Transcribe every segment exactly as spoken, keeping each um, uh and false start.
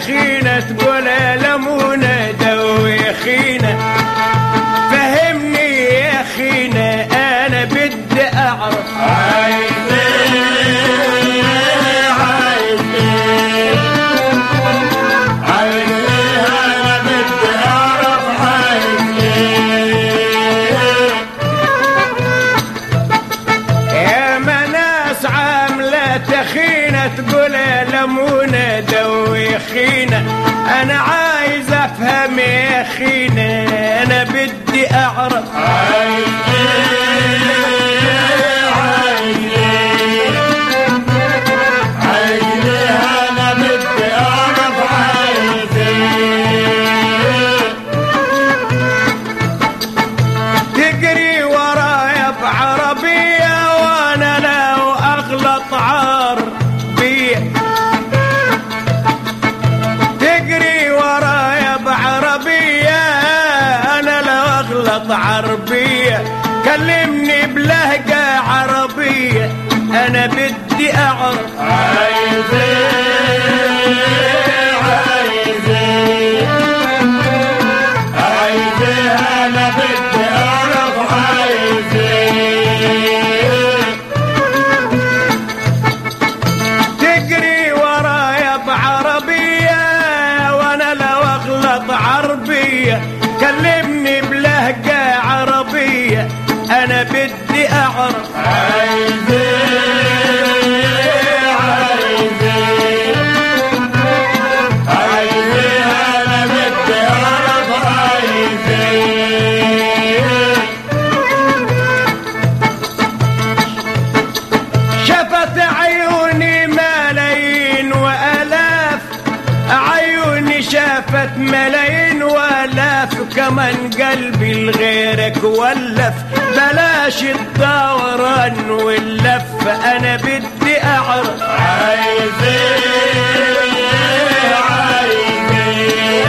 تخينة تقول لمونة دوي خينة فهمني يا خينة أنا بدي أعرف عايز ايه عايز ايه عايز ايه انا بدي اعرف عايز ايه يا مناس عاملة تخينة تقول لمونة دوي خينة أنا عايز أفهم يا خينة أنا بدي أعرف عايز ايه عايز ايه عايز ايه انا بدي اعرف عايز ايه تجري ورايا بعربية وأنا لو أغلط عربية تجري ورايا بعربية أنا لو أغلط عربية كلمني بلهجة عربية أنا بدي أعرف عايز ايه عايز ايه عايز ايه انا بدي اعرف عايز ايه تجري ورايا بعربية وأنا لو أغلط عربية كلمني بلهجة عربية أنا بدي أعرف عايز ايه عايز ايه عايز ايه انا بدي اعرف عايز ايه شفت عيوني ملايين وآلاف عيوني شافت ملايين وآلاف كمان قلبي لغيرك ولف بلاش الدوران واللف أنا بدي أعرف عايز ايه عايز ايه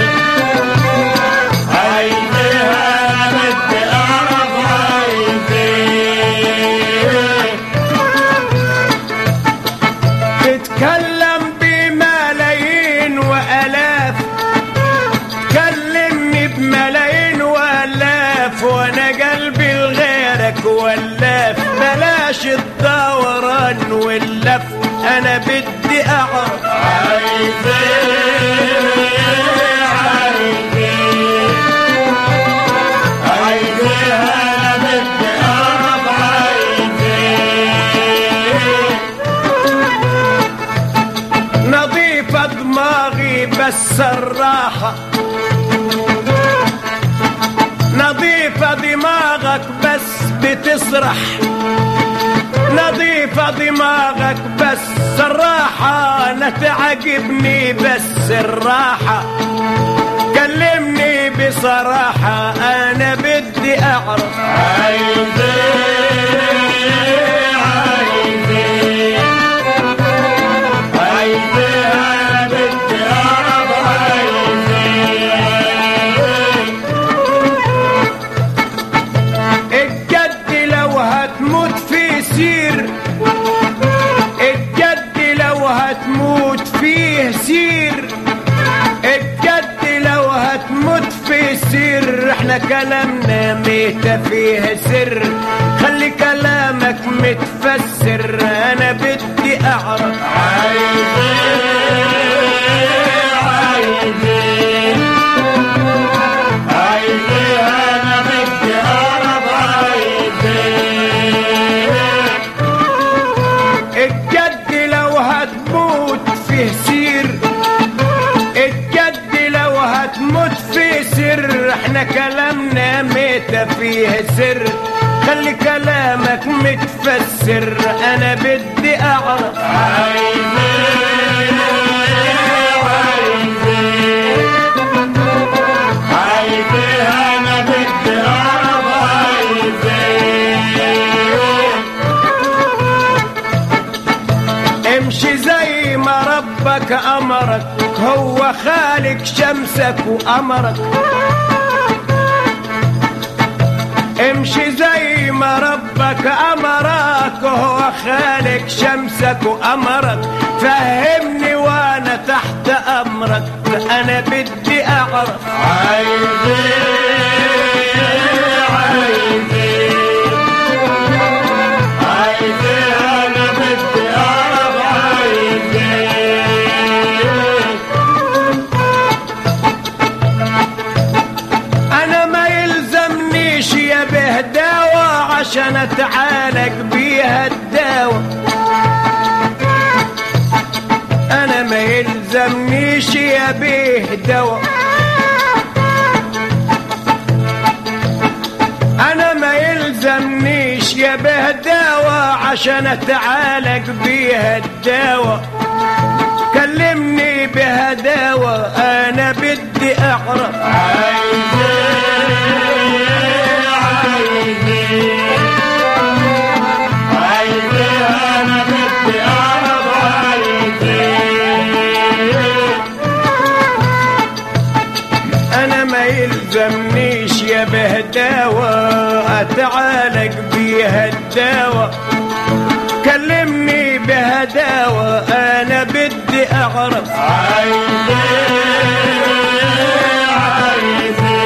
عايز ايه انا بدي اعرف عايز ايه تتكلم بملايين وآلاف تكلمني بملايين وآلاف وأنا قلبي لغيرك ولاف بلاش الدوران واللف أنا بدي أعرف عايز ايه عايز ايه عايز ايه انا بدي اعرف عايز ايه نظيفة دماغي بس الراحة نظيفة دماغك بس بتسرح نظيفة دماغك بس الراحة أنا تعجبني بس الراحة كلمني بصراحة أنا بدي أعرف عايز ايه عايز ايه عايز ايه انا بدي اعرف عايز ايه الجد لو هتموت في سير الجد لو هتموت فيه سير الجد لو هتموت في سير احنا كلامنا ميت فيه سر خلي كلامك متفسر انا بدي اعرف عايز ايه عايز ايه عايز ايه انا بدي اعرف عايز ايه الجد لو هتموت فيه سير الجد لو هتموت في سر احنا كلامنا ميت فيه سر خلي كلامك متفسر انا بدي اعرف عايز ايه عايز ايه عايز ايه انا بدي اعرف عايز ايه امشي زي ما ربك امرك هو خالق شمسك وقمرك امشي زي ما ربك امرك وهو خالق شمسك وقمرك فهمني وانا تحت امرك انا بدي اعرف عايزي عايزي عايزي انا بدي اعرف عايزي انا ما يلزمنيش يا به دواء عشان اتعالج بيها الدواء انا ما يلزمنيش يا به دواء انا ما يلزمنيش يا به دواء عشان اتعالج بيها الدواء كلمني بها دواء انا بدي اعرف عايزي عايزي عايزي انا بدي اعرف عايزي انا ما يلزمنيش يا به دواء اتعالج بيها الدواء كلمني بها دواء انا بدي اعرف عايزي عايزي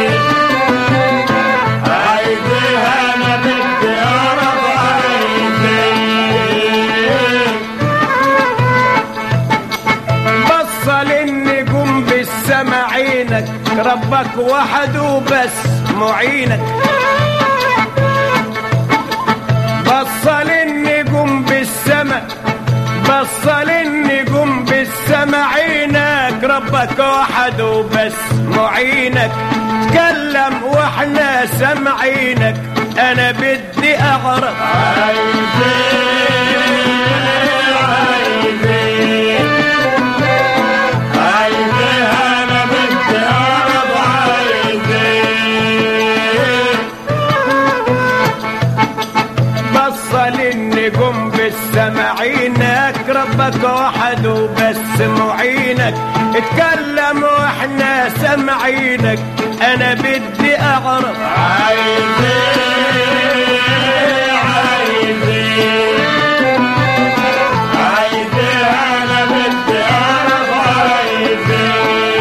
عايزي انا بدي اعرف عايزي بصل النجوم بالسما عينك ربك وحده بس معينك بصل النجوم بالسما بصل النجوم بالسما عينك ربك وحده بس معينك تكلم واحنا سمعينك انا بدي اعرف عايزي عايزي عايزي انا بدي اعرف عايزي بصل النجوم بالسما عينك ربك وحده بس معينك اتكلم واحنا سمعينك انا بدي اعرف عايزي عايزي عايزي انا بدي اعرف عايزي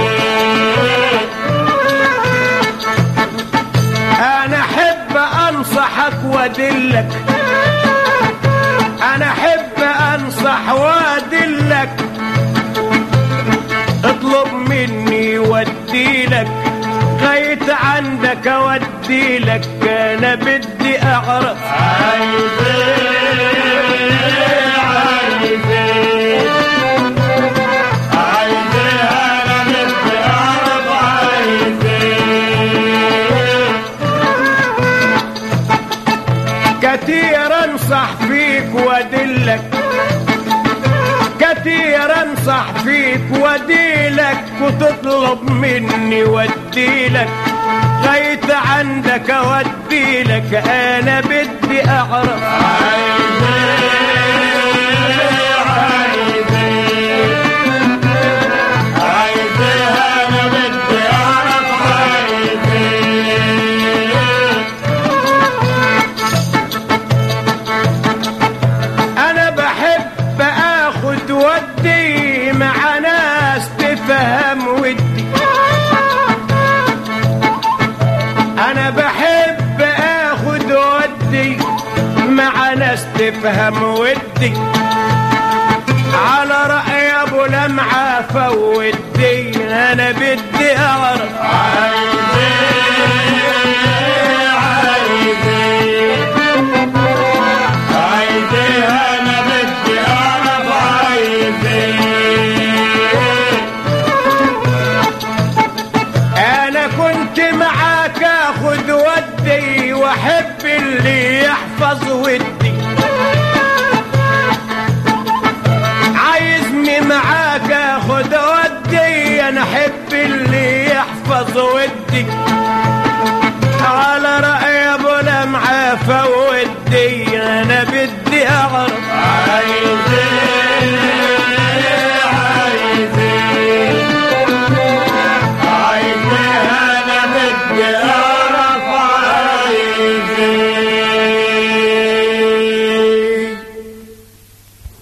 انا احب انصحك وادلك انا احب انصح وادلك اطلب مني واديلك غايت عندك اوديلك انا بدي اعرف عايزي عايزي عايزي انا بدي اعرف عايزي كتير انصح فيك وادلك كتير انصح فيك واديلك وتطلب مني واديلك غايت عندك اوديلك انا بدي اعرف عايزي عايزي عايزي انا بدي اعرف عايزي انا بحب اخد ودي مع ناس تفهم ودي انا بحب اخد ودي مع ناس تفهم ودي على رأي ابو لمعة فودي انا بدي اعرف عايزي عايزي عايزي انا بدي اعرف عايزي انا كنت معاك اخد ودي واحب اللي يحفظ ودي عايزني معاك اخد ودي انا احب اللي يحفظ ودي